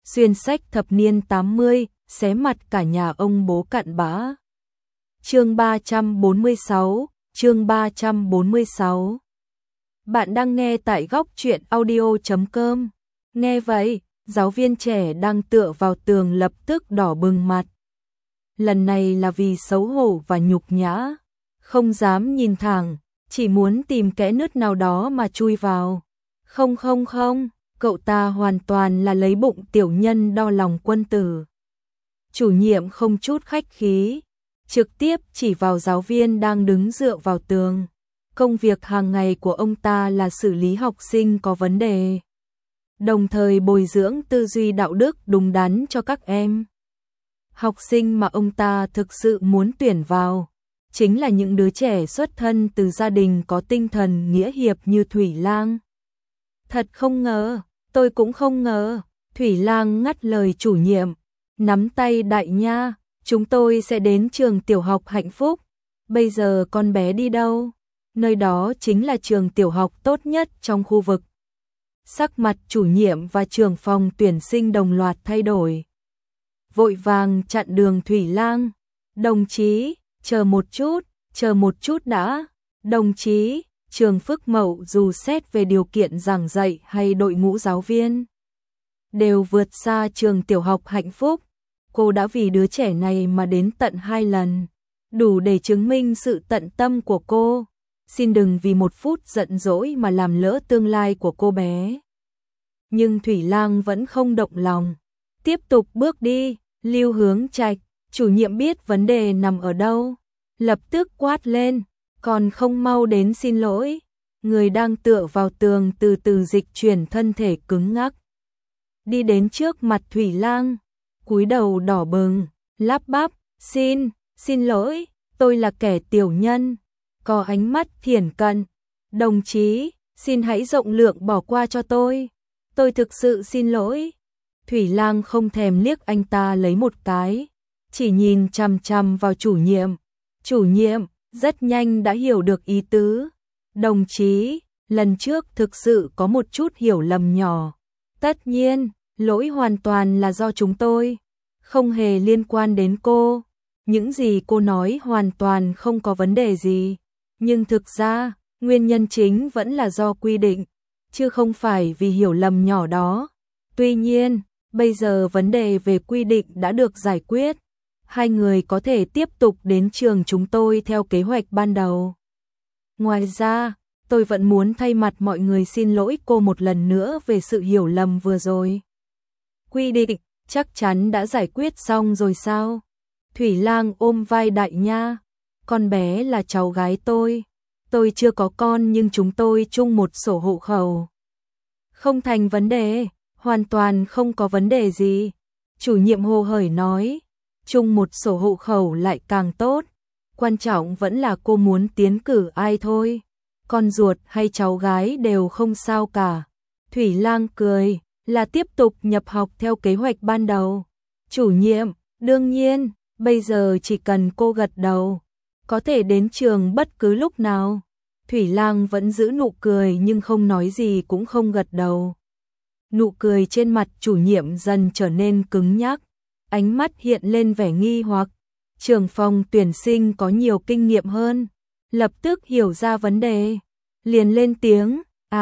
xuyên sách thập niên 80, xé mặt cả nhà ông bố cặn bã. Chương 346, chương 346. Bạn đang nghe tại góc truyện audio.com. Nghe vậy, giáo viên trẻ đang tựa vào tường lập tức đỏ bừng mặt. Lần này là vì xấu hổ và nhục nhã, không dám nhìn thẳng, chỉ muốn tìm kẽ nứt nào đó mà chui vào. Không, cậu ta hoàn toàn là lấy bụng tiểu nhân đo lòng quân tử. Chủ nhiệm không chút khách khí, trực tiếp chỉ vào giáo viên đang đứng dựa vào tường. Công việc hàng ngày của ông ta là xử lý học sinh có vấn đề, đồng thời bồi dưỡng tư duy đạo đức đúng đắn cho các em. Học sinh mà ông ta thực sự muốn tuyển vào chính là những đứa trẻ xuất thân từ gia đình có tinh thần nghĩa hiệp như Thủy Lang. Thật không ngờ, tôi cũng không ngờ. Thủy Lang ngắt lời chủ nhiệm, nắm tay Đại Nha, chúng tôi sẽ đến trường tiểu học Hạnh Phúc. Bây giờ con bé đi đâu? Nơi đó chính là trường tiểu học tốt nhất trong khu vực. Sắc mặt chủ nhiệm và trưởng phòng tuyển sinh đồng loạt thay đổi. Vội vàng chặn đường Thủy Lang. Đồng chí, chờ một chút đã. Đồng chí, trường Phước Mậu dù xét về điều kiện giảng dạy hay đội ngũ giáo viên đều vượt xa trường tiểu học Hạnh Phúc. Cô đã vì đứa trẻ này mà đến tận 2 lần, đủ để chứng minh sự tận tâm của cô. Xin đừng vì một phút giận dỗi mà làm lỡ tương lai của cô bé. Nhưng Thủy Lang vẫn không động lòng, tiếp tục bước đi. Lưu Hướng Trạch, chủ nhiệm biết vấn đề nằm ở đâu, lập tức quát lên, còn không mau đến xin lỗi. Người đang tựa vào tường từ từ dịch chuyển thân thể cứng ngắc, đi đến trước mặt Thủy Lang, cúi đầu đỏ bừng, lắp bắp, xin lỗi, tôi là kẻ tiểu nhân. Có ánh mắt thiển cận, đồng chí, xin hãy rộng lượng bỏ qua cho tôi thực sự xin lỗi. Thủy Lang không thèm liếc anh ta lấy một cái, chỉ nhìn chằm chằm vào chủ nhiệm. Chủ nhiệm rất nhanh đã hiểu được ý tứ. Đồng chí, lần trước thực sự có một chút hiểu lầm nhỏ. Tất nhiên, lỗi hoàn toàn là do chúng tôi, không hề liên quan đến cô. Những gì cô nói hoàn toàn không có vấn đề gì. Nhưng thực ra, nguyên nhân chính vẫn là do quy định, chứ không phải vì hiểu lầm nhỏ đó. Tuy nhiên, bây giờ vấn đề về quy định đã được giải quyết. Hai người có thể tiếp tục đến trường chúng tôi theo kế hoạch ban đầu. Ngoài ra, tôi vẫn muốn thay mặt mọi người xin lỗi cô một lần nữa về sự hiểu lầm vừa rồi. Quy định chắc chắn đã giải quyết xong rồi sao? Thủy Lang ôm vai Đại Nha. Con bé là cháu gái tôi chưa có con nhưng chúng tôi chung một sổ hộ khẩu. Không thành vấn đề, hoàn toàn không có vấn đề gì. Chủ nhiệm hồ hởi nói, chung một sổ hộ khẩu lại càng tốt. Quan trọng vẫn là cô muốn tiến cử ai thôi. Con ruột hay cháu gái đều không sao cả. Thủy Lang cười, là tiếp tục nhập học theo kế hoạch ban đầu. Chủ nhiệm, đương nhiên, bây giờ chỉ cần cô gật đầu, có thể đến trường bất cứ lúc nào. Thủy Lang vẫn giữ nụ cười nhưng không nói gì cũng không gật đầu. Nụ cười trên mặt chủ nhiệm dần trở nên cứng nhắc, ánh mắt hiện lên vẻ nghi hoặc. Trưởng phòng tuyển sinh có nhiều kinh nghiệm hơn, lập tức hiểu ra vấn đề, liền lên tiếng,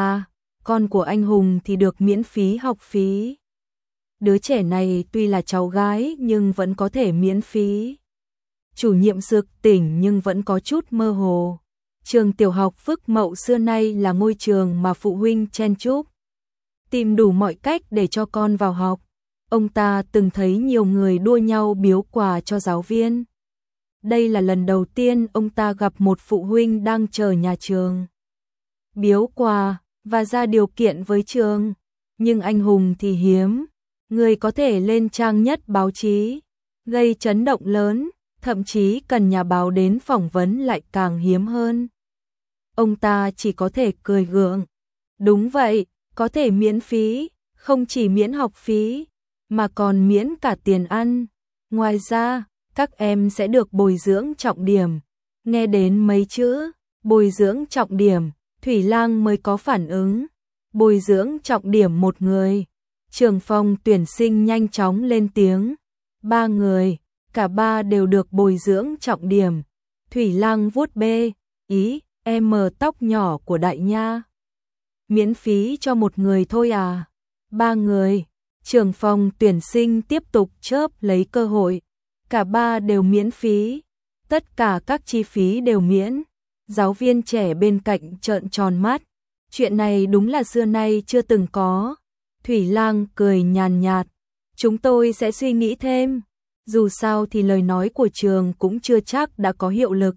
con của anh Hùng thì được miễn phí học phí. Đứa trẻ này tuy là cháu gái nhưng vẫn có thể miễn phí. Chủ nhiệm sực tỉnh nhưng vẫn có chút mơ hồ. Trường tiểu học Phước Mậu xưa nay là ngôi trường mà phụ huynh chen chúc, tìm đủ mọi cách để cho con vào học. Ông ta từng thấy nhiều người đua nhau biếu quà cho giáo viên. Đây là lần đầu tiên ông ta gặp một phụ huynh đang chờ nhà trường biếu quà và ra điều kiện với trường. Nhưng anh Hùng thì hiếm, người có thể lên trang nhất báo chí, gây chấn động lớn, thậm chí cần nhà báo đến phỏng vấn lại càng hiếm hơn. Ông ta chỉ có thể cười gượng. Đúng vậy, có thể miễn phí, không chỉ miễn học phí, mà còn miễn cả tiền ăn. Ngoài ra, các em sẽ được bồi dưỡng trọng điểm. Nghe đến mấy chữ, bồi dưỡng trọng điểm, Thủy Lang mới có phản ứng. Bồi dưỡng trọng điểm một người, Trưởng phòng tuyển sinh nhanh chóng lên tiếng. 3 người, cả ba đều được bồi dưỡng trọng điểm. Thủy Lăng vuốt bê, ý, em tóc nhỏ của Đại Nha. Miễn phí cho một người thôi à? 3 người, trưởng phòng tuyển sinh tiếp tục chớp lấy cơ hội. Cả ba đều miễn phí, tất cả các chi phí đều miễn. Giáo viên trẻ bên cạnh trợn tròn mắt. Chuyện này đúng là xưa nay chưa từng có. Thủy Lang cười nhàn nhạt. Chúng tôi sẽ suy nghĩ thêm. Dù sao thì lời nói của trường cũng chưa chắc đã có hiệu lực.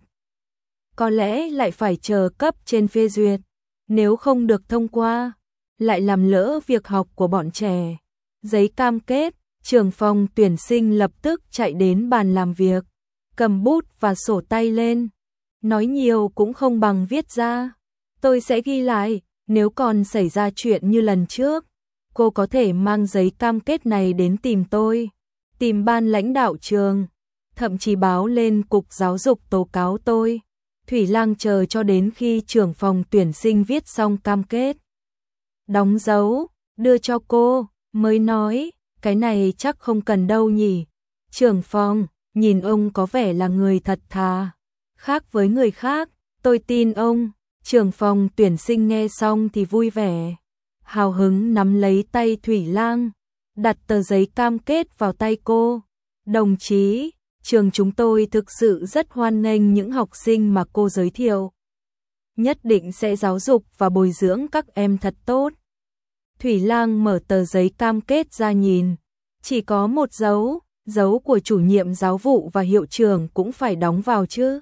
Có lẽ lại phải chờ cấp trên phê duyệt. Nếu không được thông qua, lại làm lỡ việc học của bọn trẻ. Giấy cam kết, trưởng phòng tuyển sinh lập tức chạy đến bàn làm việc, cầm bút và sổ tay lên. Nói nhiều cũng không bằng viết ra. Tôi sẽ ghi lại, nếu còn xảy ra chuyện như lần trước, cô có thể mang giấy cam kết này đến tìm tôi, tìm ban lãnh đạo trường, thậm chí báo lên cục giáo dục tố cáo tôi. Thủy Lang chờ cho đến khi trưởng phòng tuyển sinh viết xong cam kết, đóng dấu, đưa cho cô, mới nói, cái này chắc không cần đâu nhỉ. Trưởng phòng, nhìn ông có vẻ là người thật thà, khác với người khác, tôi tin ông. Trưởng phòng tuyển sinh nghe xong thì vui vẻ, hào hứng nắm lấy tay Thủy Lang, đặt tờ giấy cam kết vào tay cô. Đồng chí, trường chúng tôi thực sự rất hoan nghênh những học sinh mà cô giới thiệu. Nhất định sẽ giáo dục và bồi dưỡng các em thật tốt. Thủy Lang mở tờ giấy cam kết ra nhìn, chỉ có một dấu, dấu của chủ nhiệm giáo vụ và hiệu trưởng cũng phải đóng vào chứ.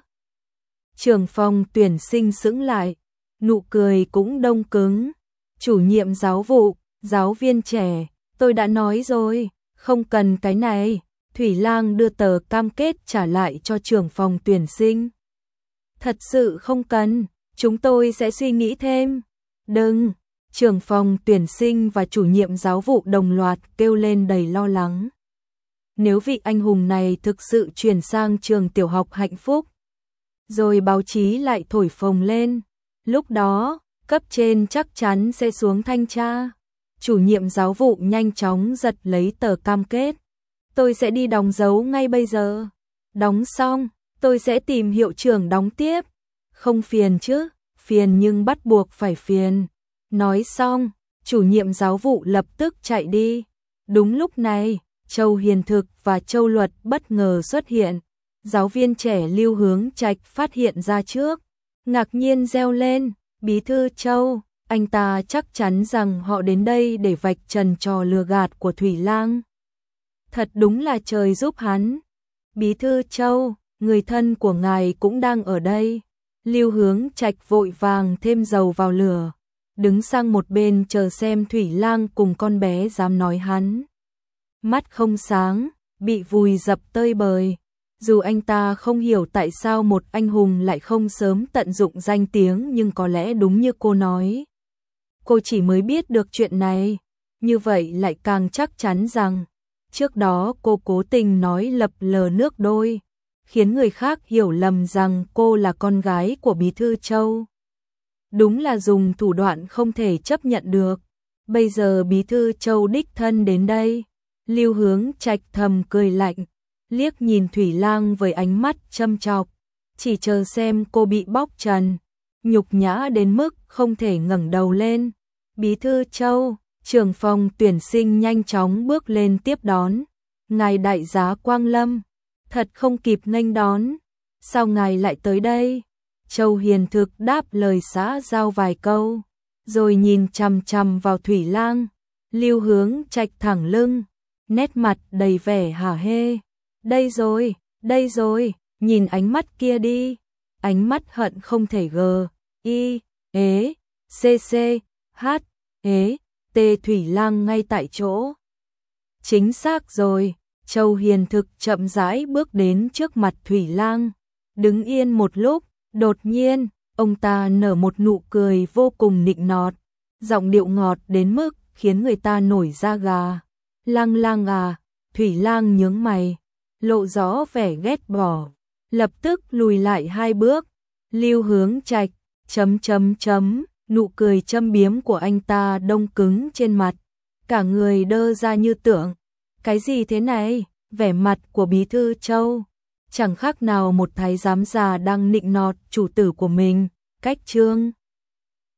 Trưởng phòng tuyển sinh sững lại, nụ cười cũng đông cứng. Chủ nhiệm giáo vụ, giáo viên trẻ, tôi đã nói rồi, không cần cái này. Thủy Lang đưa tờ cam kết trả lại cho trưởng phòng tuyển sinh. Thật sự không cần, chúng tôi sẽ suy nghĩ thêm. Đừng, trưởng phòng tuyển sinh và chủ nhiệm giáo vụ đồng loạt kêu lên đầy lo lắng. Nếu vị anh hùng này thực sự chuyển sang trường tiểu học Hạnh Phúc, rồi báo chí lại thổi phồng lên, lúc đó, cấp trên chắc chắn sẽ xuống thanh tra. Chủ nhiệm giáo vụ nhanh chóng giật lấy tờ cam kết. Tôi sẽ đi đóng dấu ngay bây giờ. Đóng xong, tôi sẽ tìm hiệu trưởng đóng tiếp. Không phiền chứ, phiền nhưng bắt buộc phải phiền. Nói xong, chủ nhiệm giáo vụ lập tức chạy đi. Đúng lúc này, Châu Hiền Thực và Châu Luật bất ngờ xuất hiện. Giáo viên trẻ Lưu Hướng Trạch phát hiện ra trước, ngạc nhiên reo lên, bí thư Châu, anh ta chắc chắn rằng họ đến đây để vạch trần trò lừa gạt của Thủy Lang. Thật đúng là trời giúp hắn. Bí thư Châu, người thân của ngài cũng đang ở đây. Lưu Hướng Trạch vội vàng thêm dầu vào lửa, đứng sang một bên chờ xem Thủy Lang cùng con bé dám nói hắn. Mắt không sáng, bị vùi dập tơi bời. Dù anh ta không hiểu tại sao một anh hùng lại không sớm tận dụng danh tiếng, nhưng có lẽ đúng như cô nói. Cô chỉ mới biết được chuyện này, như vậy lại càng chắc chắn rằng trước đó cô cố tình nói lập lờ nước đôi, khiến người khác hiểu lầm rằng cô là con gái của bí thư Châu. Đúng là dùng thủ đoạn không thể chấp nhận được. Bây giờ bí thư Châu đích thân đến đây, Lưu Hướng Trạch thầm cười lạnh, liếc nhìn Thủy Lang với ánh mắt châm chọc, chỉ chờ xem cô bị bóc trần, nhục nhã đến mức không thể ngẩng đầu lên. Bí thư Châu, trưởng phòng tuyển sinh nhanh chóng bước lên tiếp đón. Ngài đại giá Quang Lâm, thật không kịp nghênh đón. Sao ngài lại tới đây? Châu Hiền Thực đáp lời xã giao vài câu, rồi nhìn chằm chằm vào Thủy Lang. Lưu Hướng Trạch thẳng lưng, nét mặt đầy vẻ hả hê. Đây rồi, nhìn ánh mắt kia đi. Ánh mắt hận không thể Tê Thủy Lang ngay tại chỗ. Chính xác rồi. Châu Hiền Thực chậm rãi bước đến trước mặt Thủy Lang, đứng yên một lúc, đột nhiên, ông ta nở một nụ cười vô cùng nịnh nọt, giọng điệu ngọt đến mức khiến người ta nổi da gà. Lang Lang à? Thủy Lang nhướng mày, lộ rõ vẻ ghét bỏ, lập tức lùi lại 2 bước. Lưu Hướng Trạch, nụ cười châm biếm của anh ta đông cứng trên mặt, cả người đơ ra như tưởng. Cái gì thế này? Vẻ mặt của Bí thư Châu chẳng khác nào một thái giám già đang nịnh nọt chủ tử của mình. Cách Trương